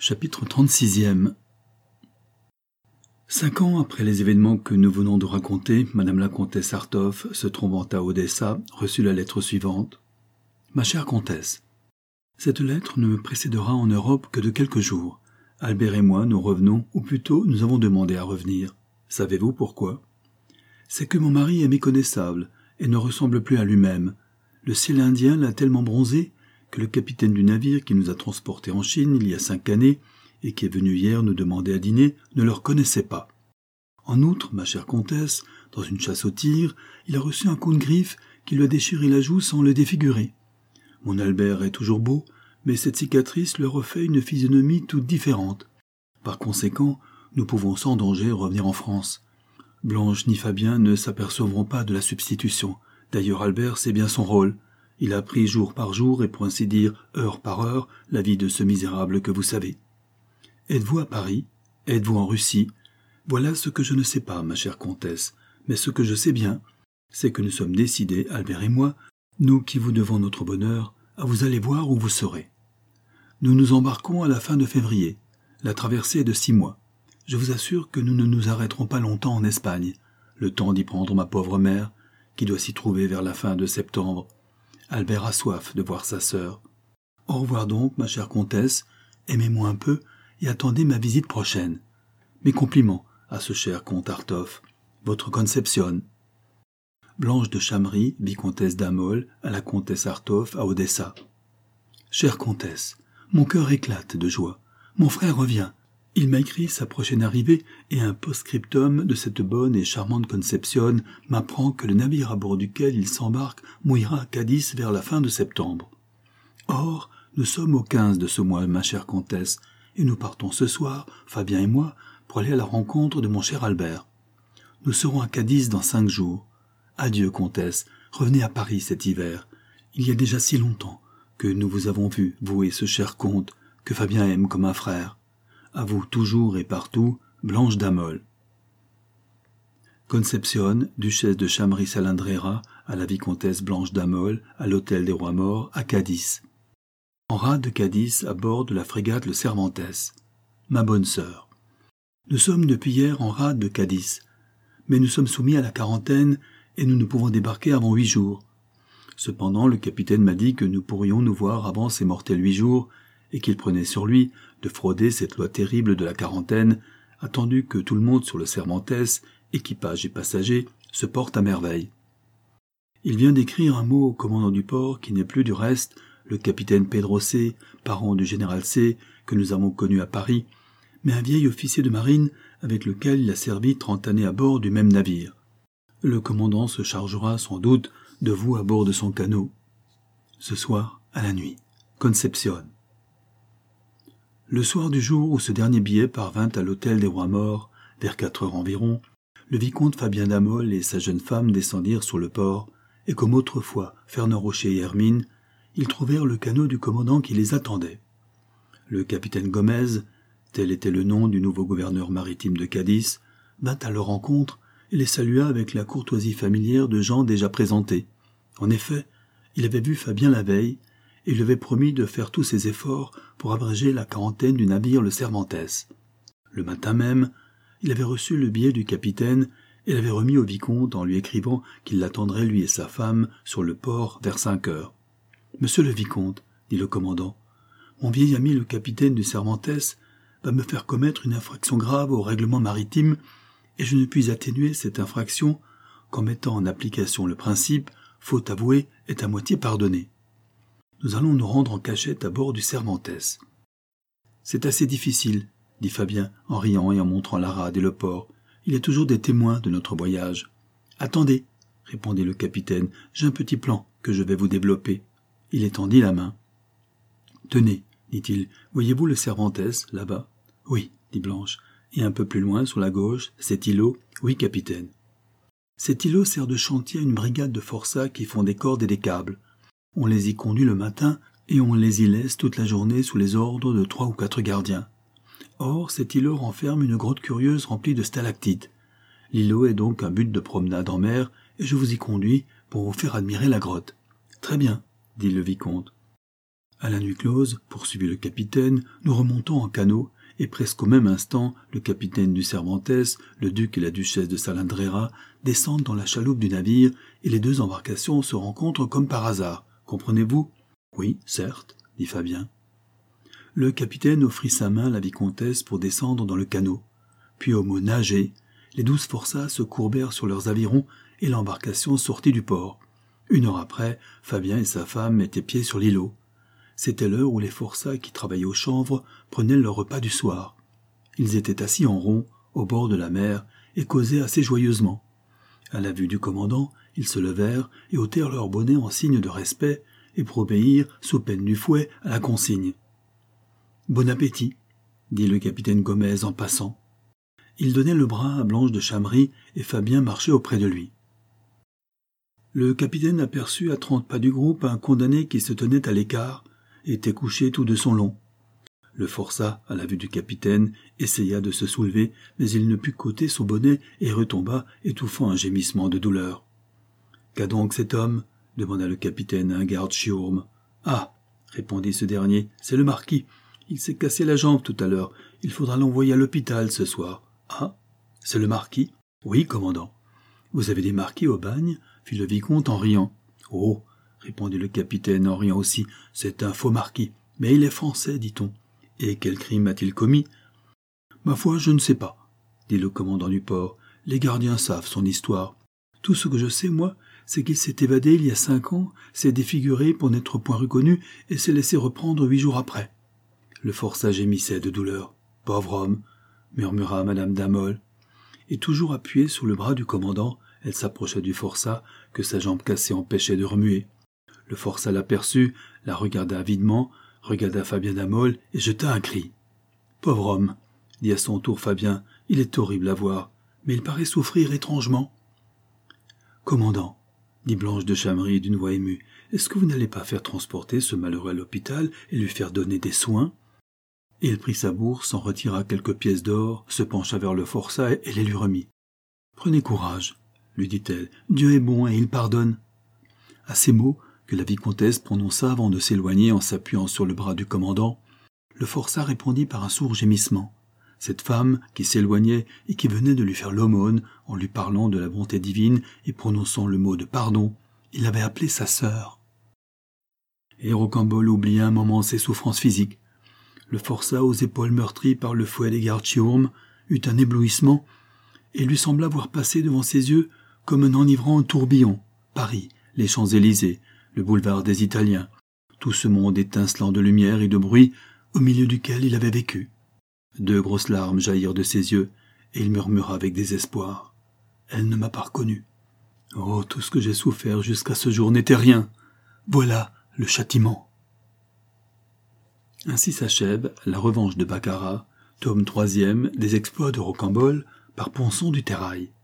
Chapitre 36e. 5 ans après les événements que nous venons de raconter, Madame la comtesse Artov, se trouvant à Odessa, reçut la lettre suivante. Ma chère comtesse, cette lettre ne me précédera en Europe que de quelques jours. Albert et moi, nous revenons, ou plutôt, nous avons demandé à revenir. Savez-vous pourquoi? C'est que mon mari est méconnaissable et ne ressemble plus à lui-même. Le ciel indien l'a tellement bronzé que le capitaine du navire qui nous a transportés en Chine il y a 5 années et qui est venu hier nous demander à dîner ne le reconnaissait pas. En outre, ma chère comtesse, dans une chasse au tigre, il a reçu un coup de griffe qui lui a déchiré la joue sans le défigurer. Mon Albert est toujours beau, mais cette cicatrice lui refait une physionomie toute différente. Par conséquent, nous pouvons sans danger revenir en France. Blanche ni Fabien ne s'apercevront pas de la substitution. D'ailleurs, Albert sait bien son rôle. Il a pris jour par jour et pour ainsi dire heure par heure la vie de ce misérable que vous savez. Êtes-vous à Paris? Êtes-vous en Russie? Voilà ce que je ne sais pas, ma chère comtesse. Mais ce que je sais bien, c'est que nous sommes décidés, Albert et moi, nous qui vous devons notre bonheur, à vous aller voir où vous serez. Nous nous embarquons à la fin de février. La traversée est de 6 mois. Je vous assure que nous ne nous arrêterons pas longtemps en Espagne, le temps d'y prendre ma pauvre mère, qui doit s'y trouver vers la fin de septembre. Albert a soif de voir sa sœur. Au revoir donc, ma chère comtesse, aimez-moi un peu et attendez ma visite prochaine. Mes compliments à ce cher comte Artov, votre Concepcion. Blanche de Chamry, vicomtesse d'Amol, à la comtesse Artov à Odessa. Chère comtesse, mon cœur éclate de joie. Mon frère revient. Il m'a écrit sa prochaine arrivée et un post-scriptum de cette bonne et charmante Concepcion m'apprend que le navire à bord duquel il s'embarque mouillera à Cadiz vers la fin de septembre. Or, nous sommes au 15 de ce mois, ma chère comtesse, et nous partons ce soir, Fabien et moi, pour aller à la rencontre de mon cher Albert. Nous serons à Cadiz dans 5 jours. Adieu, comtesse, revenez à Paris cet hiver. Il y a déjà si longtemps que nous vous avons vu, vous et ce cher comte, que Fabien aime comme un frère. À vous toujours et partout, Blanche d'Amol. Concepcion, duchesse de Chamry-Salandrera, à la vicomtesse Blanche d'Amol, à l'hôtel des Rois Morts, à Cadiz. En rade de Cadiz, à bord de la frégate le Cervantes. Ma bonne sœur. Nous sommes depuis hier en rade de Cadiz, mais nous sommes soumis à la quarantaine et nous ne pouvons débarquer avant 8 jours. Cependant, le capitaine m'a dit que nous pourrions nous voir avant ces mortels 8 jours et qu'il prenait sur lui de frauder cette loi terrible de la quarantaine, attendu que tout le monde sur le Cervantes, équipage et passagers, se porte à merveille. Il vient d'écrire un mot au commandant du port, qui n'est plus du reste le capitaine Pedro C., parent du général C., que nous avons connu à Paris, mais un vieil officier de marine avec lequel il a servi 30 années à bord du même navire. Le commandant se chargera sans doute de vous à bord de son canot. Ce soir, à la nuit. Concepcion. Le soir du jour où ce dernier billet parvint à l'hôtel des Rois Morts, vers 4 heures environ, le vicomte Fabien d'Amol et sa jeune femme descendirent sur le port, et comme autrefois Fernand Rocher et Hermine, ils trouvèrent le canot du commandant qui les attendait. Le capitaine Gomez, tel était le nom du nouveau gouverneur maritime de Cadiz, vint à leur rencontre et les salua avec la courtoisie familière de gens déjà présentés. En effet, il avait vu Fabien la veille, et lui avait promis de faire tous ses efforts pour abréger la quarantaine du navire le Cervantes. Le matin même, il avait reçu le billet du capitaine et l'avait remis au vicomte en lui écrivant qu'il l'attendrait lui et sa femme sur le port vers 5 heures. « Monsieur le vicomte, dit le commandant, mon vieil ami le capitaine du Cervantes va me faire commettre une infraction grave au règlement maritime et je ne puis atténuer cette infraction qu'en mettant en application le principe « faute avouée est à moitié pardonnée ». Nous allons nous rendre en cachette à bord du Cervantes. « C'est assez difficile, dit Fabien en riant et en montrant la rade et le port. Il y a toujours des témoins de notre voyage. Attendez, répondit le capitaine, j'ai un petit plan que je vais vous développer. Il étendit la main. Tenez, dit-il, voyez-vous le Cervantes, là-bas? Oui, dit Blanche, et un peu plus loin, sur la gauche, cet îlot? Oui, capitaine. Cet îlot sert de chantier à une brigade de forçats qui font des cordes et des câbles. On les y conduit le matin et on les y laisse toute la journée sous les ordres de 3 ou 4 gardiens. Or, cet îlot renferme une grotte curieuse remplie de stalactites. L'îlot est donc un but de promenade en mer et je vous y conduis pour vous faire admirer la grotte. Très bien, dit le vicomte. À la nuit close, poursuivit le capitaine, nous remontons en canot, et presque au même instant, le capitaine du Cervantes, le duc et la duchesse de Salandrera descendent dans la chaloupe du navire, et les deux embarcations se rencontrent comme par hasard. Comprenez-vous ? Oui, certes, dit Fabien. Le capitaine offrit sa main à la vicomtesse pour descendre dans le canot. Puis au mot « nager », les 12 forçats se courbèrent sur leurs avirons et l'embarcation sortit du port. 1 heure après, Fabien et sa femme mettaient pied sur l'îlot. C'était l'heure où les forçats qui travaillaient au chanvre prenaient leur repas du soir. Ils étaient assis en rond, au bord de la mer, et causaient assez joyeusement. À la vue du commandant, ils se levèrent et ôtèrent leur bonnet en signe de respect, et pour obéir, sous peine du fouet, à la consigne. « Bon appétit !» dit le capitaine Gomez en passant. Il donnait le bras à Blanche de Chamery, et Fabien marchait auprès de lui. Le capitaine aperçut à 30 pas du groupe un condamné qui se tenait à l'écart, et était couché tout de son long. Le forçat, à la vue du capitaine, essaya de se soulever, mais il ne put qu'ôter son bonnet et retomba, étouffant un gémissement de douleur. « Qu'a donc cet homme ?» demanda le capitaine à un garde chiourme. « Ah !» répondit ce dernier, « c'est le marquis. Il s'est cassé la jambe tout à l'heure. Il faudra l'envoyer à l'hôpital ce soir. »« Ah, c'est le marquis ?»« Oui, commandant. »« Vous avez des marquis au bagne ?» fit le vicomte en riant. « Oh !» répondit le capitaine en riant aussi, « c'est un faux marquis. Mais il est français, dit-on. Et quel crime a-t-il commis ?»« Ma foi, je ne sais pas, » dit le commandant du port. « Les gardiens savent son histoire. Tout ce que je sais, moi, c'est qu'il s'est évadé il y a 5 ans, s'est défiguré pour n'être point reconnu et s'est laissé reprendre 8 jours après. » Le forçat gémissait de douleur. « Pauvre homme !» murmura madame Damol. Et toujours appuyée sur le bras du commandant, elle s'approcha du forçat que sa jambe cassée empêchait de remuer. Le forçat l'aperçut, la regarda avidement, regarda Fabien Damol et jeta un cri. « Pauvre homme !» dit à son tour Fabien, « il est horrible à voir, mais il paraît souffrir étrangement. »« Commandant, » dit Blanche de Chamery d'une voix émue, « est-ce que vous n'allez pas faire transporter ce malheureux à l'hôpital et lui faire donner des soins ?» Et il prit sa bourse, en retira quelques pièces d'or, se pencha vers le forçat et les lui remit. « Prenez courage, » lui dit-elle, « Dieu est bon et il pardonne. » À ces mots, que la vicomtesse prononça avant de s'éloigner en s'appuyant sur le bras du commandant, le forçat répondit par un sourd gémissement. Cette femme qui s'éloignait et qui venait de lui faire l'aumône en lui parlant de la bonté divine et prononçant le mot de pardon, il avait appelé sa sœur. Et Rocambole oublia un moment ses souffrances physiques. Le forçat aux épaules meurtries par le fouet des gardes chiourmes eut un éblouissement et lui sembla voir passer devant ses yeux comme un enivrant tourbillon, Paris, les Champs-Élysées, le boulevard des Italiens, tout ce monde étincelant de lumière et de bruit au milieu duquel il avait vécu. 2 grosses larmes jaillirent de ses yeux, et il murmura avec désespoir. « Elle ne m'a pas reconnu. Oh, tout ce que j'ai souffert jusqu'à ce jour n'était rien. Voilà le châtiment. » Ainsi s'achève La Revanche de Baccarat, tome 3e des Exploits de Rocambole, par Ponson du Terrail.